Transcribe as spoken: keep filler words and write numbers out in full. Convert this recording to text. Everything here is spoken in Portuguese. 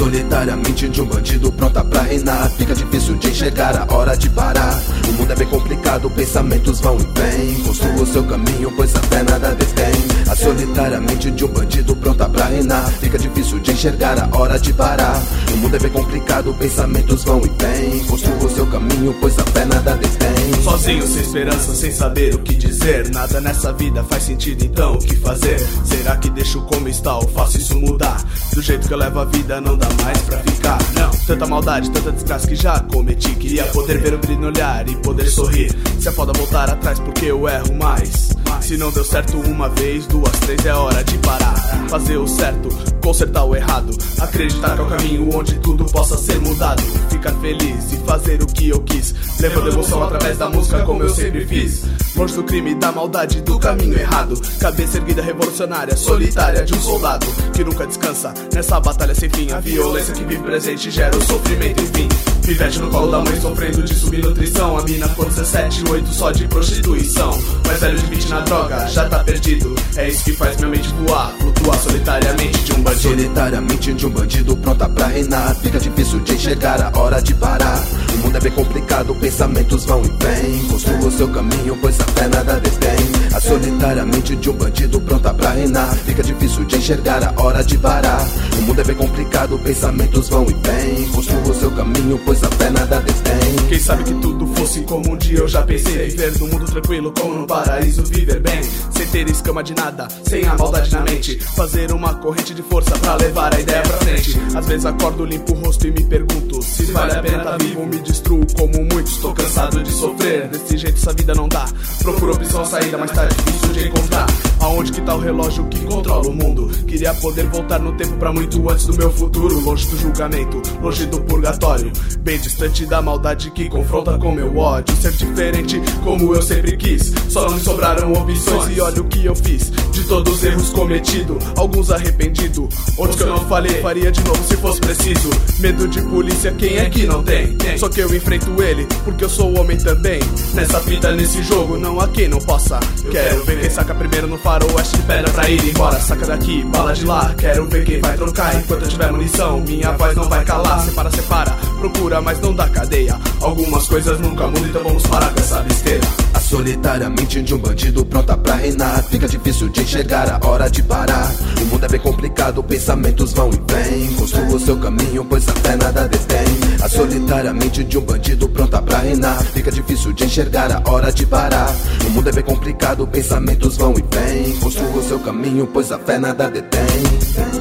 Solitariamente de um bandido pronta pra reinar. Fica difícil de enxergar a hora de parar. O mundo é bem complicado, pensamentos vão e vêm. Construa o seu caminho, pois a fé nada detém. A solitariamente de um bandido pronta pra reinar. Fica difícil de enxergar a hora de parar. O mundo é bem complicado, pensamentos vão e vêm. Construa o seu caminho, pois a fé nada detém. Sozinho, sem esperança, sem saber o que dizer. Nada nessa vida faz sentido, então o que fazer? Será que deixo como está ou faço isso mudar? Do jeito que eu levo a vida não dá mais pra ficar. Não, tanta maldade, tanta desgraça que já cometi. Queria poder ver o brilho no olhar e poder sorrir. Se é foda voltar atrás porque eu erro mais. Se não deu certo uma vez, duas, três, é hora de parar. Fazer o certo, consertar o errado. Acreditar que é o caminho onde tudo possa ser mudado. Ficar feliz e fazer o que eu quis, levando emoção através da música como eu sempre fiz. Longe do crime, da maldade, do caminho errado. Cabeça erguida, revolucionária, solitária de um soldado que nunca descansa nessa batalha sem fim. A violência que vive presente gera o sofrimento, enfim. Pivete no colo da mãe sofrendo de subnutrição. A mina com dezessete, oito só de prostituição. Mais velho de vinte na droga, já tá perdido. É isso que faz minha mente voar, flutuar solitariamente de um bandido. Solitariamente de um bandido pronta pra reinar. Fica difícil de enxergar a hora de parar. O mundo é bem complicado, pensamentos vão e vêm. Construa o seu caminho, pois a fé nada detém. A solitariamente de um bandido pronta pra reinar. Fica difícil de enxergar a hora de parar. O mundo é bem complicado, pensamentos vão e vêm. Construa o seu caminho, pois a fé nada detém. Quem sabe que tudo fosse como um dia eu já pensei. Viver num mundo tranquilo como no paraíso, viver bem. Sem ter escama de nada, sem a maldade na mente. Fazer uma corrente de força pra levar a ideia pra frente. Às vezes acordo, limpo o rosto e me pergunto se vale a pena tá vivo ou me destruo como muitos. Tô cansado de sofrer, desse jeito essa vida não dá. Procuro opção, a saída, mas tá difícil de encontrar. Aonde que tá o relógio que controla o mundo? Queria poder voltar no tempo pra muito antes do meu futuro. Longe do julgamento, longe do purgatório, bem distante da maldade que confronta com meu ódio. Ser diferente como eu sempre quis, só não me sobraram opções. E olha o que eu fiz, de todos os erros cometidos, alguns arrependido, outros que eu não falei, faria de novo se fosse preciso. Medo de polícia, quem é que não tem? Só que eu enfrento ele, porque eu sou homem também. Nessa vida, nesse jogo, não há quem não possa. Quero ver quem saca primeiro no faroeste de pedra pra ir embora. Saca daqui, bala de lá, quero ver quem vai trocar. Enquanto eu tiver munição, minha voz não vai calar. Separa, separa, procura, mas não dá cadeia. Algumas coisas nunca mudam, então vamos parar com essa besteira. A solitariamente de um bandido pronta pra reinar. Fica difícil de enxergar a hora de parar. O mundo é bem complicado, pensamentos vão e vêm. Construa o seu caminho, pois a fé nada detém. A solitariamente de um bandido pronta pra reinar. Fica difícil de enxergar a hora de parar. O mundo é bem complicado, pensamentos vão e vêm. Construa o seu caminho, pois a fé nada detém.